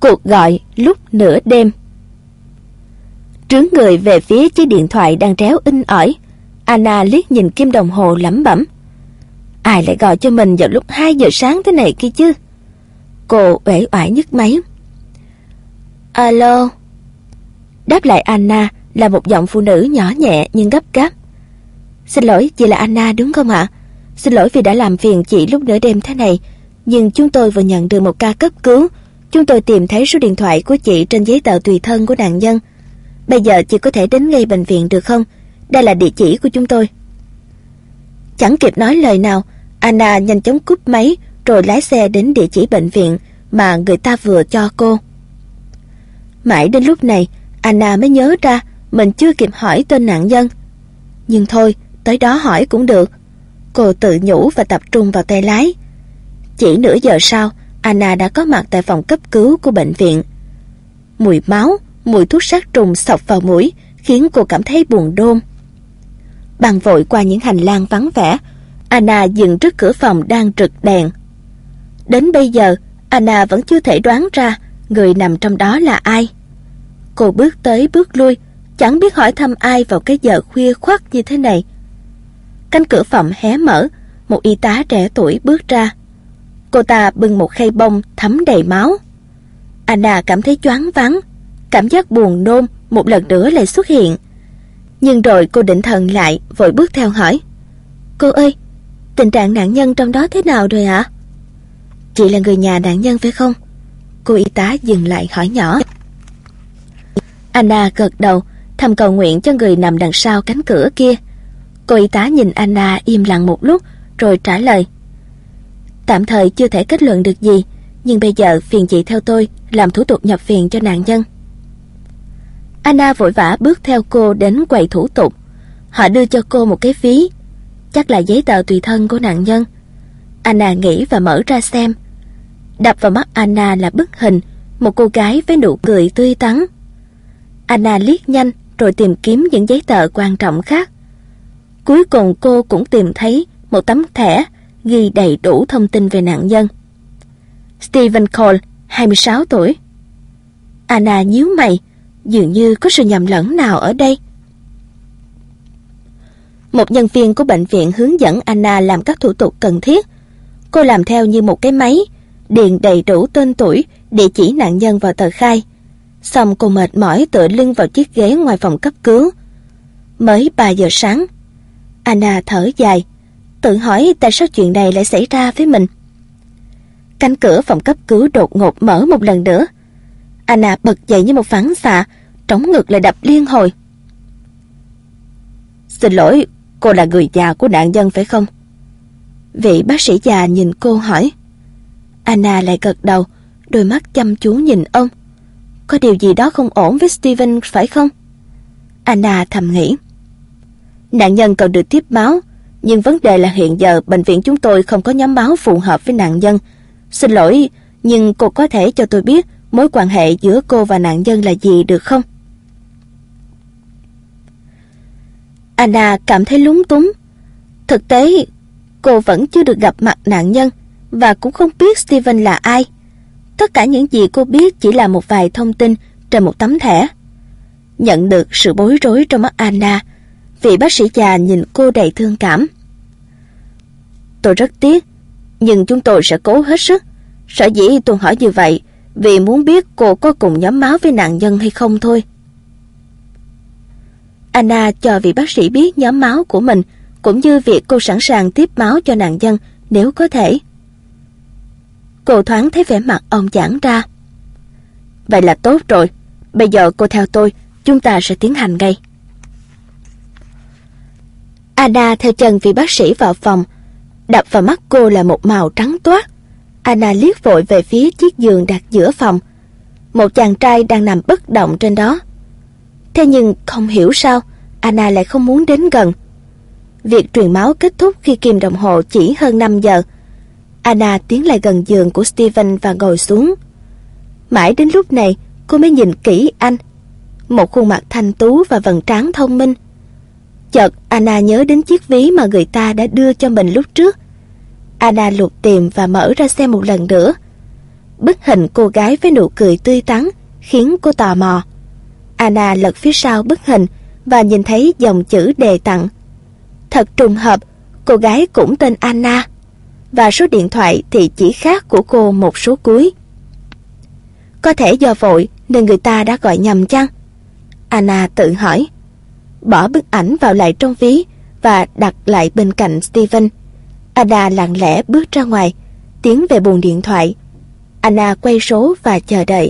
Cuộc gọi lúc nửa đêm. Trướng người về phía chiếc điện thoại đang réo inh ỏi. Anna liếc nhìn kim đồng hồ lẩm bẩm. Ai lại gọi cho mình vào lúc 2 giờ sáng thế này kia chứ? Cô uể oải nhấc máy. Alo. Đáp lại Anna là một giọng phụ nữ nhỏ nhẹ nhưng gấp gáp. Xin lỗi, chị là Anna đúng không ạ? Xin lỗi vì đã làm phiền chị lúc nửa đêm thế này, nhưng chúng tôi vừa nhận được một ca cấp cứu. Chúng tôi tìm thấy số điện thoại của chị trên giấy tờ tùy thân của nạn nhân. Bây giờ chị có thể đến ngay bệnh viện được không? Đây là địa chỉ của chúng tôi. Chẳng kịp nói lời nào, Anna nhanh chóng cúp máy rồi lái xe đến địa chỉ bệnh viện mà người ta vừa cho cô. Mãi đến lúc này, Anna mới nhớ ra mình chưa kịp hỏi tên nạn nhân. Nhưng thôi, tới đó hỏi cũng được. Cô tự nhủ và tập trung vào tay lái. Chỉ nửa giờ sau, Anna đã có mặt tại phòng cấp cứu của bệnh viện. Mùi máu, mùi thuốc sát trùng xộc vào mũi khiến cô cảm thấy buồn nôn. Băng vội qua những hành lang vắng vẻ, Anna dừng trước cửa phòng đang rực đèn. Đến bây giờ, Anna vẫn chưa thể đoán ra người nằm trong đó là ai. Cô bước tới bước lui, chẳng biết hỏi thăm ai vào cái giờ khuya khoắt như thế này. Cánh cửa phòng hé mở, một y tá trẻ tuổi bước ra. Cô ta bưng một khay bông thấm đầy máu. Anna cảm thấy choáng váng, cảm giác buồn nôn một lần nữa lại xuất hiện. Nhưng rồi cô định thần lại, vội bước theo hỏi. Cô ơi, tình trạng nạn nhân trong đó thế nào rồi ạ? Chị là người nhà nạn nhân phải không? Cô y tá dừng lại hỏi nhỏ. Anna gật đầu, thầm cầu nguyện cho người nằm đằng sau cánh cửa kia. Cô y tá nhìn Anna im lặng một lúc rồi trả lời. Tạm thời chưa thể kết luận được gì, nhưng bây giờ phiền chị theo tôi làm thủ tục nhập viện cho nạn nhân. Anna vội vã bước theo cô đến quầy thủ tục. Họ đưa cho cô một cái ví, chắc là giấy tờ tùy thân của nạn nhân. Anna nghĩ và mở ra xem. Đập vào mắt Anna là bức hình một cô gái với nụ cười tươi tắn. Anna liếc nhanh rồi tìm kiếm những giấy tờ quan trọng khác. Cuối cùng cô cũng tìm thấy một tấm thẻ ghi đầy đủ thông tin về nạn nhân. Stephen Cole, 26 tuổi. Anna nhíu mày, dường như có sự nhầm lẫn nào ở đây. Một nhân viên của bệnh viện hướng dẫn Anna làm các thủ tục cần thiết. Cô làm theo như một cái máy, điền đầy đủ tên tuổi, địa chỉ nạn nhân vào tờ khai. Xong cô mệt mỏi tựa lưng vào chiếc ghế ngoài phòng cấp cứu. Mới 3 giờ sáng. Anna thở dài, tự hỏi tại sao chuyện này lại xảy ra với mình. Cánh cửa phòng cấp cứu đột ngột mở một lần nữa. Anna bật dậy như một phản xạ, trống ngực lại đập liên hồi. Xin lỗi, cô là người nhà của nạn nhân phải không? Vị bác sĩ già nhìn cô hỏi. Anna lại gật đầu, đôi mắt chăm chú nhìn ông. Có điều gì đó không ổn với Stephen phải không? Anna thầm nghĩ. Nạn nhân cần được tiếp máu, nhưng vấn đề là hiện giờ bệnh viện chúng tôi không có nhóm máu phù hợp với nạn nhân. Xin lỗi, nhưng cô có thể cho tôi biết mối quan hệ giữa cô và nạn nhân là gì được không? Anna cảm thấy lúng túng. Thực tế, cô vẫn chưa được gặp mặt nạn nhân và cũng không biết Stephen là ai. Tất cả những gì cô biết chỉ là một vài thông tin trên một tấm thẻ. Nhận được sự bối rối trong mắt Anna, vị bác sĩ già nhìn cô đầy thương cảm. Tôi rất tiếc, nhưng chúng tôi sẽ cố hết sức. Sở dĩ tôi hỏi như vậy vì muốn biết cô có cùng nhóm máu với nạn nhân hay không thôi. Anna cho vị bác sĩ biết nhóm máu của mình, cũng như việc cô sẵn sàng tiếp máu cho nạn nhân nếu có thể. Cô thoáng thấy vẻ mặt ông giãn ra. Vậy là tốt rồi, bây giờ cô theo tôi, chúng ta sẽ tiến hành ngay. Anna theo chân vị bác sĩ vào phòng. Đập vào mắt cô là một màu trắng toát. Anna liếc vội về phía chiếc giường đặt giữa phòng. Một chàng trai đang nằm bất động trên đó. Thế nhưng không hiểu sao Anna lại không muốn đến gần. Việc truyền máu kết thúc khi kim đồng hồ chỉ hơn 5 giờ. Anna tiến lại gần giường của Stephen và ngồi xuống. Mãi đến lúc này cô mới nhìn kỹ anh. Một khuôn mặt thanh tú và vầng trán thông minh. Chợt Anna nhớ đến chiếc ví mà người ta đã đưa cho mình lúc trước. Anna lục tìm và mở ra xem một lần nữa. bức hình cô gái với nụ cười tươi tắn khiến cô tò mò. Anna lật phía sau bức hình và nhìn thấy dòng chữ đề tặng. Thật trùng hợp, cô gái cũng tên Anna, và số điện thoại thì chỉ khác của cô một số cuối. Có thể do vội nên người ta đã gọi nhầm chăng? Anna tự hỏi. Bỏ bức ảnh vào lại trong ví và đặt lại bên cạnh Steven. Anna lặng lẽ bước ra ngoài, tiến về buồng điện thoại. Anna quay số và chờ đợi.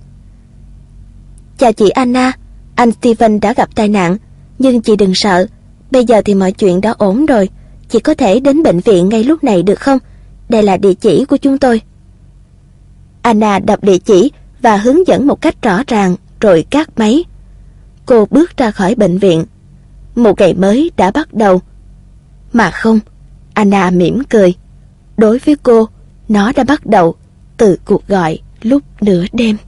Chào chị Anna, anh Steven đã gặp tai nạn, nhưng chị đừng sợ, bây giờ thì mọi chuyện đã ổn rồi. Chị có thể đến bệnh viện ngay lúc này được không? Đây là địa chỉ của chúng tôi. Anna đọc địa chỉ và hướng dẫn một cách rõ ràng rồi cắt máy. Cô bước ra khỏi bệnh viện. Một ngày mới đã bắt đầu. Mà không, Anna mỉm cười. Đối với cô, nó đã bắt đầu từ cuộc gọi lúc nửa đêm.